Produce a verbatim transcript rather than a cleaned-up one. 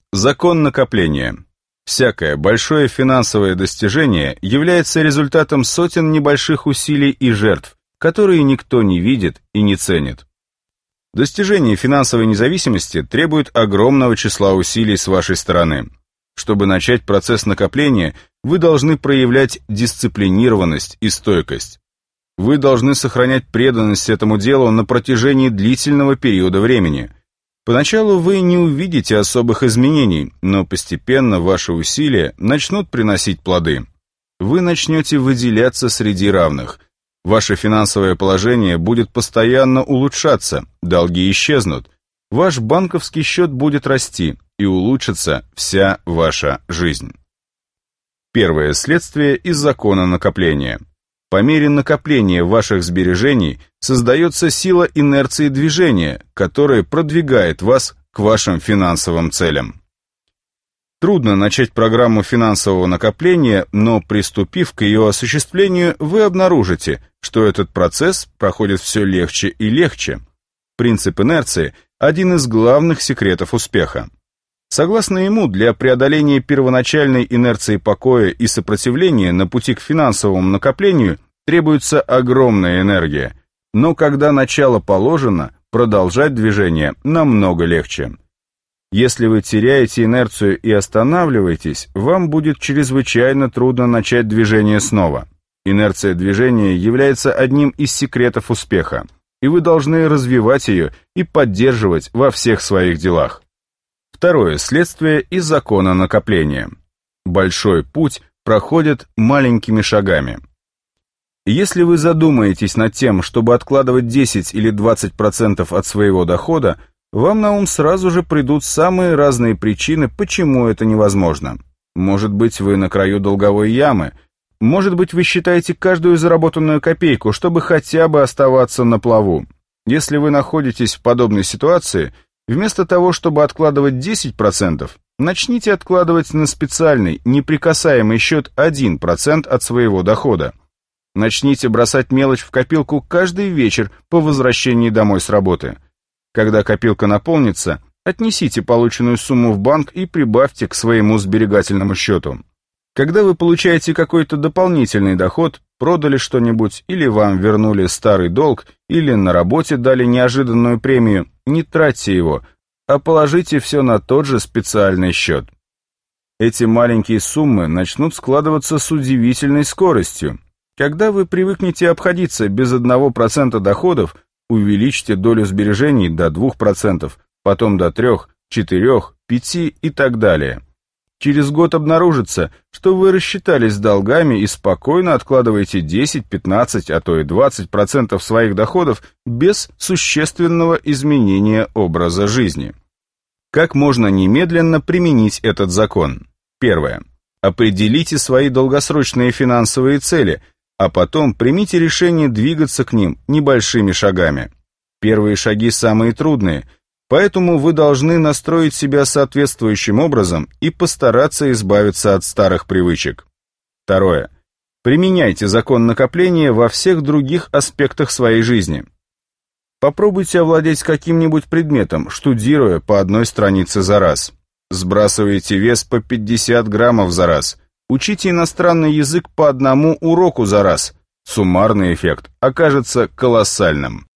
Закон накопления. Всякое большое финансовое достижение является результатом сотен небольших усилий и жертв, которые никто не видит и не ценит. Достижение финансовой независимости требует огромного числа усилий с вашей стороны. Чтобы начать процесс накопления, вы должны проявлять дисциплинированность и стойкость. Вы должны сохранять преданность этому делу на протяжении длительного периода времени. Поначалу вы не увидите особых изменений, но постепенно ваши усилия начнут приносить плоды. Вы начнете выделяться среди равных. Ваше финансовое положение будет постоянно улучшаться, долги исчезнут. Ваш банковский счет будет расти, и улучшится вся ваша жизнь. Первое следствие из закона накопления. По мере накопления ваших сбережений создается сила инерции движения, которая продвигает вас к вашим финансовым целям. Трудно начать программу финансового накопления, но приступив к ее осуществлению, вы обнаружите, что этот процесс проходит все легче и легче. Принцип инерции – один из главных секретов успеха. Согласно ему, для преодоления первоначальной инерции покоя и сопротивления на пути к финансовому накоплению требуется огромная энергия, но когда начало положено, продолжать движение намного легче. Если вы теряете инерцию и останавливаетесь, вам будет чрезвычайно трудно начать движение снова. Инерция движения является одним из секретов успеха, и вы должны развивать ее и поддерживать во всех своих делах. Второе следствие из закона накопления. Большой путь проходит маленькими шагами. Если вы задумаетесь над тем, чтобы откладывать десять или двадцать процентов от своего дохода, вам на ум сразу же придут самые разные причины, почему это невозможно. Может быть, вы на краю долговой ямы, может быть, вы считаете каждую заработанную копейку, чтобы хотя бы оставаться на плаву. Если вы находитесь в подобной ситуации, вместо того, чтобы откладывать десять процентов, начните откладывать на специальный, неприкасаемый счет один процент от своего дохода. Начните бросать мелочь в копилку каждый вечер по возвращении домой с работы. Когда копилка наполнится, отнесите полученную сумму в банк и прибавьте к своему сберегательному счету. Когда вы получаете какой-то дополнительный доход, продали что-нибудь или вам вернули старый долг, или на работе дали неожиданную премию, не тратьте его, а положите все на тот же специальный счет. Эти маленькие суммы начнут складываться с удивительной скоростью. Когда вы привыкнете обходиться без одного процента доходов, увеличьте долю сбережений до двух процентов, потом до трёх, четырёх, пяти и так далее. Через год обнаружится, что вы рассчитались с долгами и спокойно откладываете десять, пятнадцать, а то и двадцать процентов своих доходов без существенного изменения образа жизни. Как можно немедленно применить этот закон? Первое. Определите свои долгосрочные финансовые цели, а потом примите решение двигаться к ним небольшими шагами. Первые шаги самые трудные, поэтому вы должны настроить себя соответствующим образом и постараться избавиться от старых привычек. Второе. Применяйте закон накопления во всех других аспектах своей жизни. Попробуйте овладеть каким-нибудь предметом, штудируя по одной странице за раз. Сбрасывайте вес по пятьдесят граммов за раз. Учите иностранный язык по одному уроку за раз. Суммарный эффект окажется колоссальным.